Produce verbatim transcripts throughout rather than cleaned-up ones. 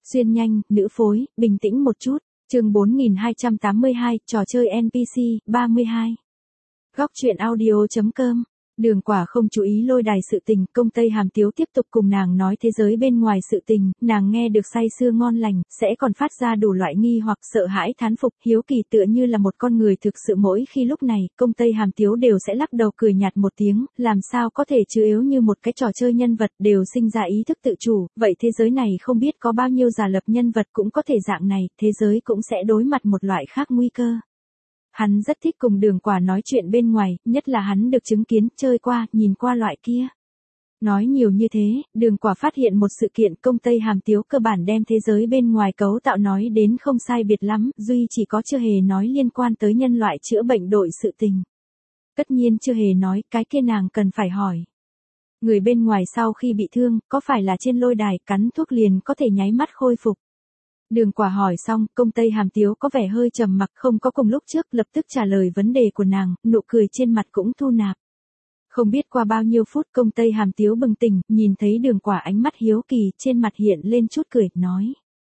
Xuyên nhanh, nữ phối, bình tĩnh một chút. Chương bốn nghìn hai trăm tám mươi hai, trò chơi en pê xê, ba mươi hai. Góc truyện audio chấm com. Đường Quả không chú ý lôi đài sự tình, Công Tây Hàm Tiếu tiếp tục cùng nàng nói thế giới bên ngoài sự tình, nàng nghe được say sưa ngon lành, sẽ còn phát ra đủ loại nghi hoặc sợ hãi thán phục, hiếu kỳ tựa như là một con người thực sự mỗi khi lúc này, Công Tây Hàm Tiếu đều sẽ lắc đầu cười nhạt một tiếng, làm sao có thể chứ yếu như một cái trò chơi nhân vật đều sinh ra ý thức tự chủ, vậy thế giới này không biết có bao nhiêu giả lập nhân vật cũng có thể dạng này, thế giới cũng sẽ đối mặt một loại khác nguy cơ. Hắn rất thích cùng Đường Quả nói chuyện bên ngoài, nhất là hắn được chứng kiến, chơi qua, nhìn qua loại kia. Nói nhiều như thế, Đường Quả phát hiện một sự kiện, Công Tây Hàm Tiếu cơ bản đem thế giới bên ngoài cấu tạo nói đến không sai biệt lắm, duy chỉ có chưa hề nói liên quan tới nhân loại chữa bệnh đội sự tình. Tất nhiên chưa hề nói, cái kia nàng cần phải hỏi. Người bên ngoài sau khi bị thương, có phải là trên lôi đài cắn thuốc liền có thể nháy mắt khôi phục? Đường Quả hỏi xong, Công Tây Hàm Tiếu có vẻ hơi trầm mặc, không có cùng lúc trước, lập tức trả lời vấn đề của nàng, nụ cười trên mặt cũng thu nạp. Không biết qua bao nhiêu phút, Công Tây Hàm Tiếu bừng tỉnh, nhìn thấy Đường Quả ánh mắt hiếu kỳ, trên mặt hiện lên chút cười, nói.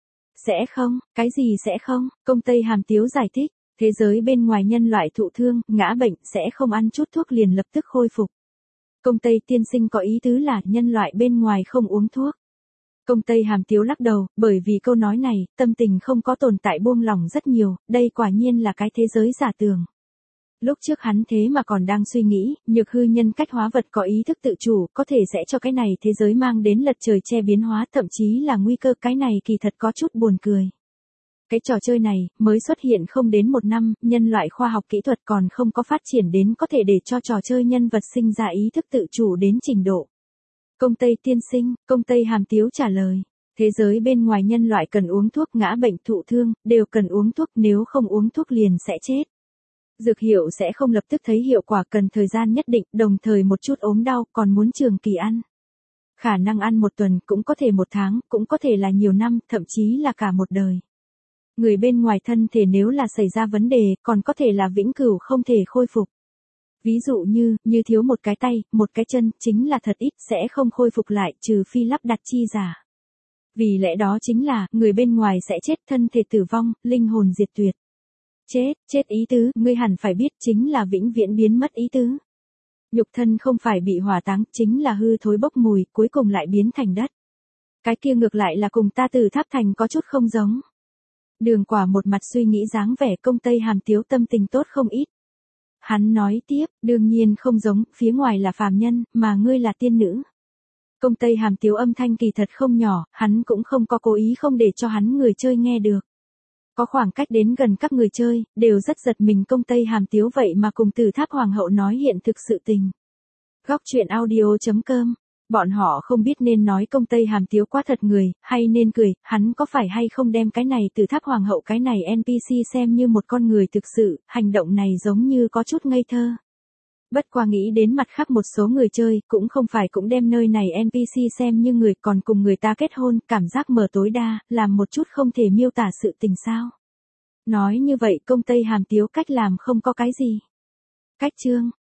Sẽ không, cái gì sẽ không? Công Tây Hàm Tiếu giải thích, thế giới bên ngoài nhân loại thụ thương, ngã bệnh, sẽ không ăn chút thuốc liền lập tức khôi phục. Công Tây tiên sinh có ý tứ là nhân loại bên ngoài không uống thuốc. Công Tây Hàm Tiếu lắc đầu, bởi vì câu nói này, tâm tình không có tồn tại buông lỏng rất nhiều, đây quả nhiên là cái thế giới giả tưởng. Lúc trước hắn thế mà còn đang suy nghĩ, nhược hư nhân cách hóa vật có ý thức tự chủ, có thể sẽ cho cái này thế giới mang đến lật trời che biến hóa, thậm chí là nguy cơ, cái này kỳ thật có chút buồn cười. Cái trò chơi này, mới xuất hiện không đến một năm, nhân loại khoa học kỹ thuật còn không có phát triển đến có thể để cho trò chơi nhân vật sinh ra ý thức tự chủ đến trình độ. Công Tây tiên sinh, Công Tây Hàm Tiếu trả lời. Thế giới bên ngoài nhân loại cần uống thuốc, ngã bệnh thụ thương, đều cần uống thuốc, nếu không uống thuốc liền sẽ chết. Dược hiệu sẽ không lập tức thấy hiệu quả, cần thời gian nhất định, đồng thời một chút ốm đau, còn muốn trường kỳ ăn. Khả năng ăn một tuần, cũng có thể một tháng, cũng có thể là nhiều năm, thậm chí là cả một đời. Người bên ngoài thân thể nếu là xảy ra vấn đề, còn có thể là vĩnh cửu không thể khôi phục. Ví dụ như, như thiếu một cái tay, một cái chân, chính là thật ít, sẽ không khôi phục lại, trừ phi lắp đặt chi giả. Vì lẽ đó chính là, người bên ngoài sẽ chết, thân thể tử vong, linh hồn diệt tuyệt. Chết, chết ý tứ, ngươi hẳn phải biết, chính là vĩnh viễn biến mất ý tứ. Nhục thân không phải bị hỏa táng, chính là hư thối bốc mùi, cuối cùng lại biến thành đất. Cái kia ngược lại là cùng ta từ tháp thành có chút không giống. Đường Quả một mặt suy nghĩ dáng vẻ, Công Tây Hàm Tiếu tâm tình tốt không ít. Hắn nói tiếp, đương nhiên không giống, phía ngoài là phàm nhân, mà ngươi là tiên nữ. Công Tây Hàm Tiếu âm thanh kỳ thật không nhỏ, hắn cũng không có cố ý không để cho hắn người chơi nghe được. Có khoảng cách đến gần các người chơi, đều rất giật mình, Công Tây Hàm Tiếu vậy mà cùng Từ Tháp Hoàng hậu nói hiện thực sự tình. Góc truyện audio chấm com. Bọn họ không biết nên nói Công Tây Hàm Tiếu quá thật người, hay nên cười, hắn có phải hay không đem cái này Từ Tháp Hoàng hậu cái này en pê xê xem như một con người thực sự, hành động này giống như có chút ngây thơ. Bất qua nghĩ đến mặt khác một số người chơi, cũng không phải cũng đem nơi này en pê xê xem như người, còn cùng người ta kết hôn, cảm giác mở tối đa, làm một chút không thể miêu tả sự tình sao. Nói như vậy Công Tây Hàm Tiếu cách làm không có cái gì. Cách chương,